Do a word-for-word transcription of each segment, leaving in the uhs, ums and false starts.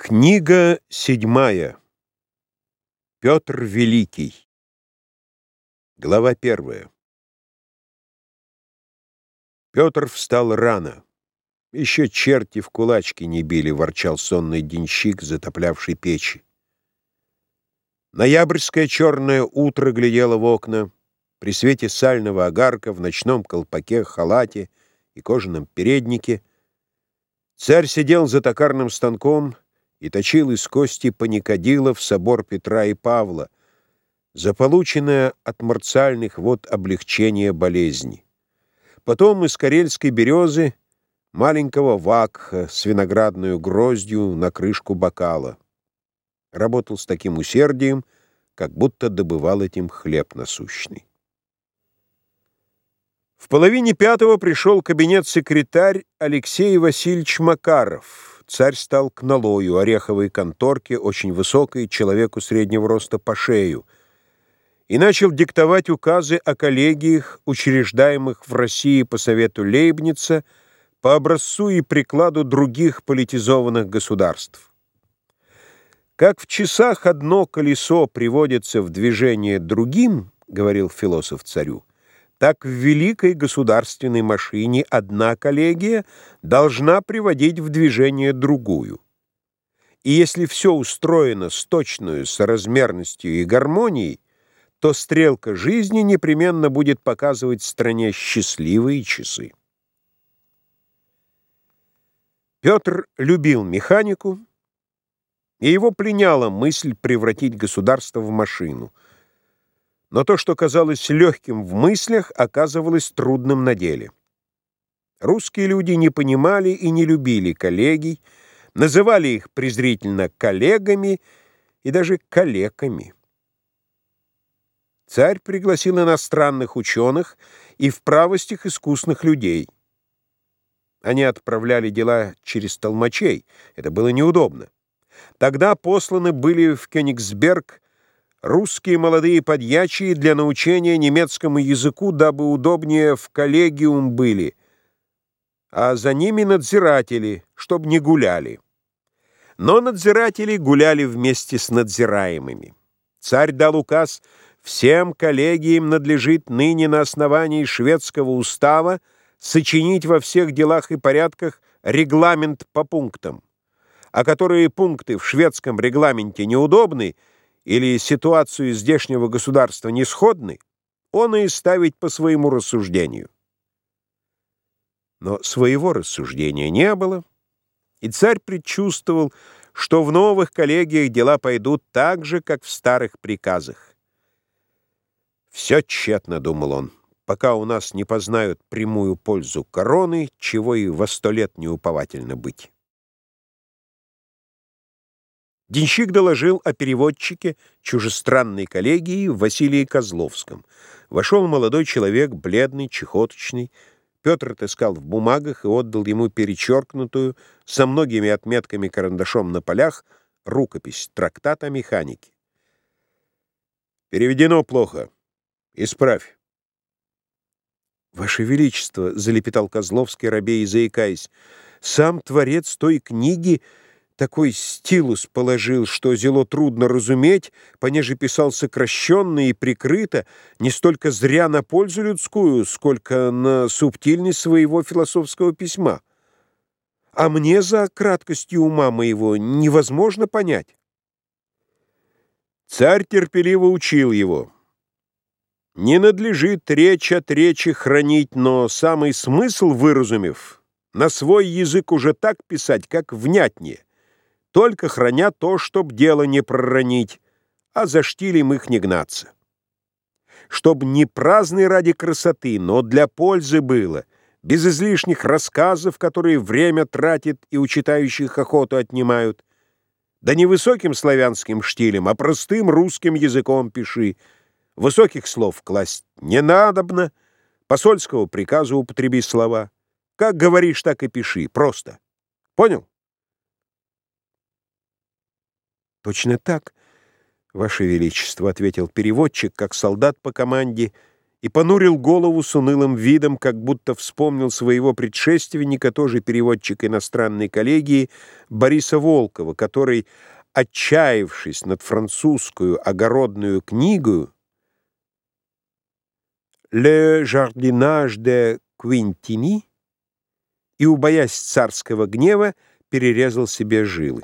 Книга седьмая. Петр Великий. Глава первая. Петр встал рано. Еще черти в кулачки не били, ворчал сонный денщик, затоплявший печи. Ноябрьское черное утро глядело в окна. При свете сального огарка, в ночном колпаке, халате и кожаном переднике царь сидел за токарным станком и точил из кости паникадила в собор Петра и Павла, за полученное от марциальных вод облегчение болезни. Потом из карельской березы маленького вакха с виноградную гроздью на крышку бокала. Работал с таким усердием, как будто добывал этим хлеб насущный. В половине пятого пришел кабинет-секретарь Алексей Васильевич Макаров. Царь стал к налою, ореховой конторке, очень высокой, человеку среднего роста по шею, и начал диктовать указы о коллегиях, учреждаемых в России по совету Лейбница, по образцу и прикладу других политизованных государств. «Как в часах одно колесо приводится в движение другим, — говорил философ царю, — так в великой государственной машине одна коллегия должна приводить в движение другую. И если все устроено с точной соразмерностью и гармонией, то стрелка жизни непременно будет показывать стране счастливые часы». Петр любил механику, и его пленяла мысль превратить государство в машину. Но то, что казалось легким в мыслях, оказывалось трудным на деле. Русские люди не понимали и не любили коллегий, называли их презрительно коллегами и даже калеками. Царь пригласил иностранных ученых и в правостях искусных людей. Они отправляли дела через толмачей, это было неудобно. Тогда посланы были в Кёнигсберг русские молодые подьячие для научения немецкому языку, дабы удобнее в коллегиум были, а за ними надзиратели, чтоб не гуляли. Но надзиратели гуляли вместе с надзираемыми. Царь дал указ: всем коллегиям надлежит ныне на основании шведского устава сочинить во всех делах и порядках регламент по пунктам, а которые пункты в шведском регламенте неудобны или ситуацию здешнего государства не сходны, он и ставить по своему рассуждению. Но своего рассуждения не было, и царь предчувствовал, что в новых коллегиях дела пойдут так же, как в старых приказах. «Все тщетно, — думал он, — пока у нас не познают прямую пользу короны, чего и во сто лет не уповательно быть». Денщик доложил о переводчике чужестранной коллегии Василии Козловском. Вошел молодой человек, бледный, чехоточный. Петр отыскал в бумагах и отдал ему перечеркнутую, со многими отметками карандашом на полях, рукопись, трактат о механике. «Переведено плохо. Исправь». «Ваше Величество, — залепетал Козловский, робея и заикаясь, — сам творец той книги такой стилус положил, что зело трудно разуметь, понеже писал сокращенно и прикрыто, не столько зря на пользу людскую, сколько на субтильность своего философского письма. А мне за краткостью ума моего невозможно понять». Царь терпеливо учил его: «Не надлежит речь от речи хранить, но самый смысл выразумев, на свой язык уже так писать, как внятнее, только храня то, чтоб дело не проронить, а за штилем их не гнаться. Чтоб не праздный ради красоты, но для пользы было, без излишних рассказов, которые время тратят и у читающих охоту отнимают. Да не высоким славянским штилем, а простым русским языком пиши. Высоких слов класть не надобно, посольского приказа употреби слова. Как говоришь, так и пиши, просто. Понял?» «Точно так, Ваше Величество, — ответил переводчик, как солдат по команде, и понурил голову с унылым видом, как будто вспомнил своего предшественника, тоже переводчика иностранной коллегии, Бориса Волкова, который, отчаявшись над французскую огородную книгою «Le jardinage de Quintini» и, убоясь царского гнева, перерезал себе жилы.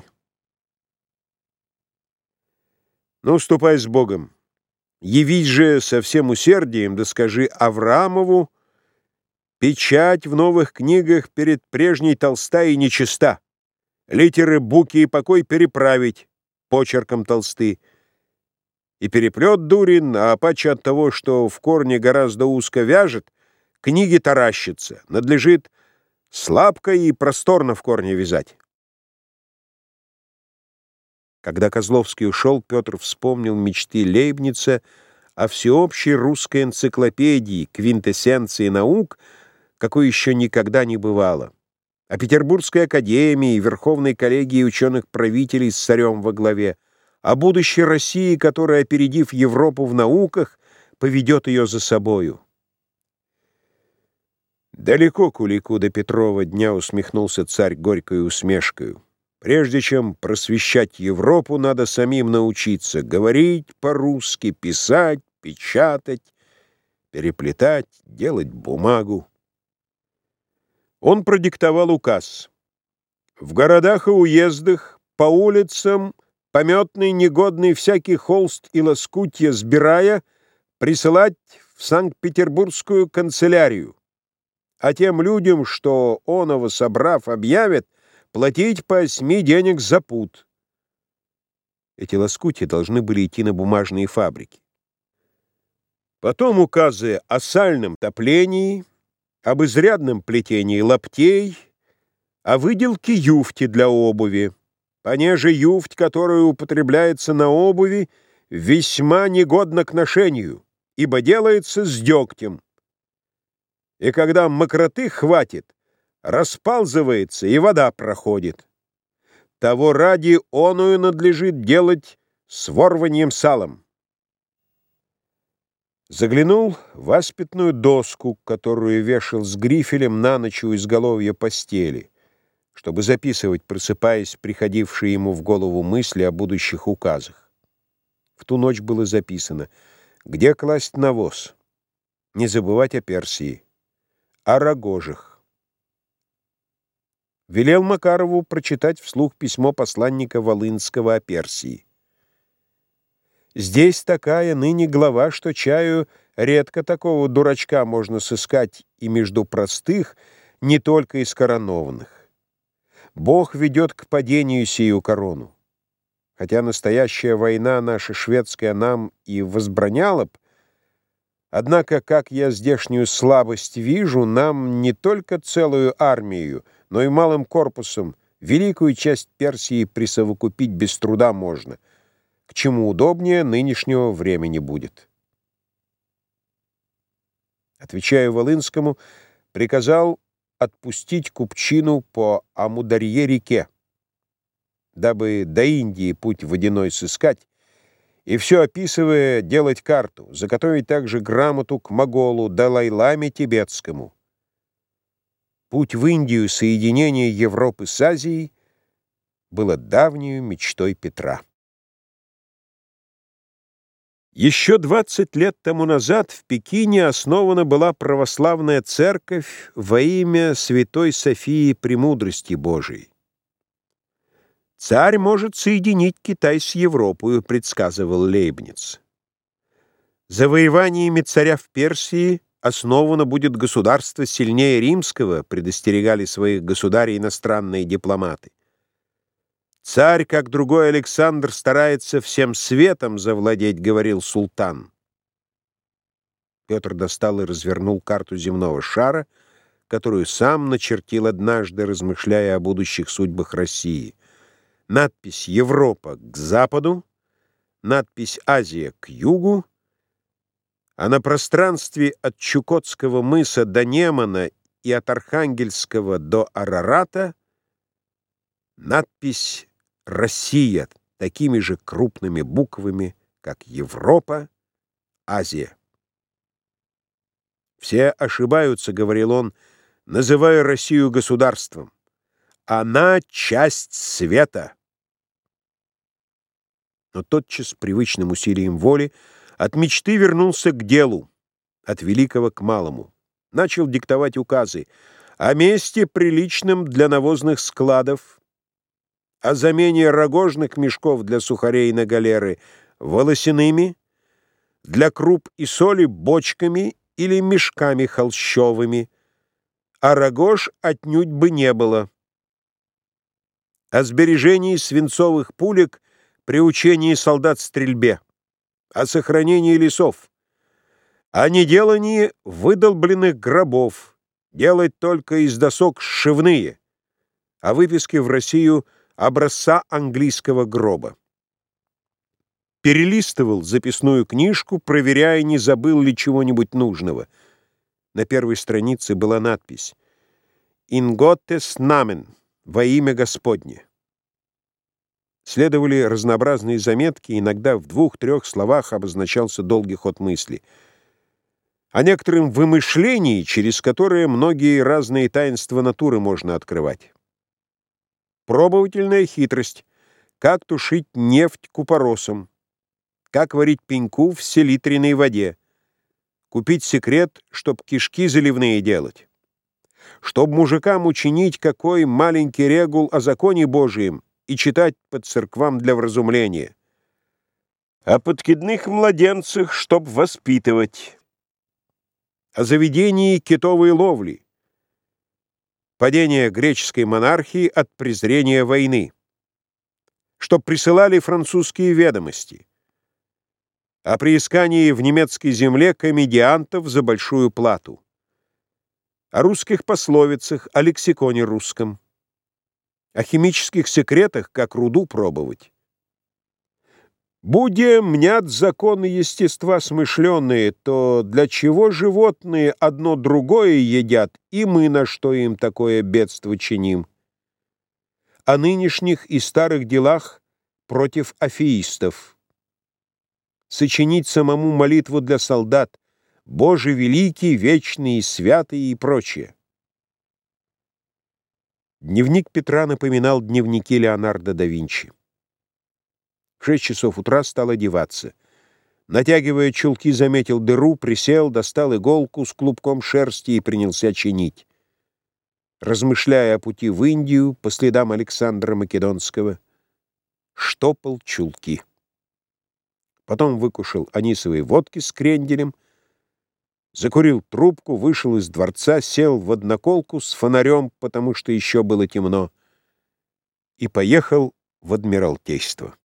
«Ну, ступай с Богом. Явись же со всем усердием, да скажи Авраамову, печать в новых книгах перед прежней толста и нечиста, литеры буки и покой переправить почерком толсты. И переплет дурен, а паче от того, что в корне гораздо узко вяжет, книги таращится, надлежит слабко и просторно в корне вязать». Когда Козловский ушел, Петр вспомнил мечты Лейбница о всеобщей русской энциклопедии, квинтэссенции наук, какой еще никогда не бывало, о Петербургской академии, Верховной коллегии ученых-правителей с царем во главе, о будущей России, которая, опередив Европу в науках, поведет ее за собою. «Далеко Кулику до Петрова дня», — усмехнулся царь горькой усмешкою. «Прежде чем просвещать Европу, надо самим научиться говорить по-русски, писать, печатать, переплетать, делать бумагу». Он продиктовал указ: «В городах и уездах, по улицам, пометный, негодный всякий холст и лоскутья сбирая, присылать в Санкт-Петербургскую канцелярию, а тем людям, что оного собрав объявят, платить по осьми денег за пуд». Эти лоскутья должны были идти на бумажные фабрики. Потом указы о сальном топлении, об изрядном плетении лаптей, о выделке юфти для обуви, понеже юфть, которая употребляется на обуви, весьма негодна к ношению, ибо делается с дегтем, и когда мокроты хватит, расползывается, и вода проходит. Того ради оную надлежит делать с ворваньем салом. Заглянул в аспидную доску, которую вешал с грифелем на ночь у изголовья постели, чтобы записывать, просыпаясь, приходившие ему в голову мысли о будущих указах. В ту ночь было записано: где класть навоз, не забывать о Персии, о рогожах. Велел Макарову прочитать вслух письмо посланника Волынского о Персии. Здесь такая ныне глава, что, чаю, редко такого дурачка можно сыскать и между простых, не только из коронованных. Бог ведет к падению сию корону. Хотя настоящая война наша шведская нам и возбраняла б, однако, как я здешнюю слабость вижу, нам не только целую армию, но и малым корпусом великую часть Персии присовокупить без труда можно, к чему удобнее нынешнего времени будет. Отвечая Волынскому, приказал отпустить купчину по Амударье-реке, дабы до Индии путь водяной сыскать, и все описывая, делать карту, заготовить также грамоту к Моголу, Далай-ламе тибетскому. Путь в Индию, соединение Европы с Азией, было давней мечтой Петра. Еще двадцать лет тому назад в Пекине основана была православная церковь во имя Святой Софии Премудрости Божией. «Царь может соединить Китай с Европою», — предсказывал Лейбниц. «Завоеваниями царя в Персии основано будет государство сильнее римского», — предостерегали своих государей иностранные дипломаты. «Царь, как другой Александр, старается всем светом завладеть», — говорил султан. Петр достал и развернул карту земного шара, которую сам начертил однажды, размышляя о будущих судьбах России. Надпись «Европа» к западу, надпись «Азия» к югу, а на пространстве от Чукотского мыса до Немана и от Архангельского до Арарата надпись «Россия» такими же крупными буквами, как «Европа», «Азия». «Все ошибаются, — говорил он, — называя Россию государством. Она — часть света». Но тотчас, привычным усилием воли, от мечты вернулся к делу, от великого к малому. Начал диктовать указы о месте, приличном для навозных складов, о замене рогожных мешков для сухарей на галеры волосяными, для круп и соли бочками или мешками холщовыми, а рогож отнюдь бы не было. О сбережении свинцовых пулек при учении солдат стрельбе, о сохранении лесов, о неделании выдолбленных гробов, делать только из досок сшивные, о выписке в Россию образца английского гроба. Перелистывал записную книжку, проверяя, не забыл ли чего-нибудь нужного. На первой странице была надпись «In Gottes Namen» — «Во имя Господне». Следовали разнообразные заметки, иногда в двух-трех словах обозначался долгий ход мысли. О некотором вымышлении, через которое многие разные таинства натуры можно открывать. Пробовательная хитрость. Как тушить нефть купоросом. Как варить пеньку в селитренной воде. Купить секрет, чтоб кишки заливные делать. Чтоб мужикам учинить какой маленький регул о законе Божием и читать под церквам для вразумления. О подкидных младенцах, чтоб воспитывать. О заведении китовой ловли. Падение греческой монархии от презрения войны. Чтоб присылали французские ведомости. О приискании в немецкой земле комедиантов за большую плату. О русских пословицах, о лексиконе русском. О химических секретах, как руду пробовать. Будя мнят законы естества смышленые, то для чего животные одно другое едят, и мы на что им такое бедство чиним? О нынешних и старых делах против афеистов. Сочинить самому молитву для солдат, Боже великий, вечный и святый и прочее. Дневник Петра напоминал дневники Леонардо да Винчи. В шесть часов утра стал одеваться. Натягивая чулки, заметил дыру, присел, достал иголку с клубком шерсти и принялся чинить. Размышляя о пути в Индию по следам Александра Македонского, штопал чулки. Потом выкушал анисовой водки с кренделем, закурил трубку, вышел из дворца, сел в одноколку с фонарем, потому что еще было темно, и поехал в Адмиралтейство.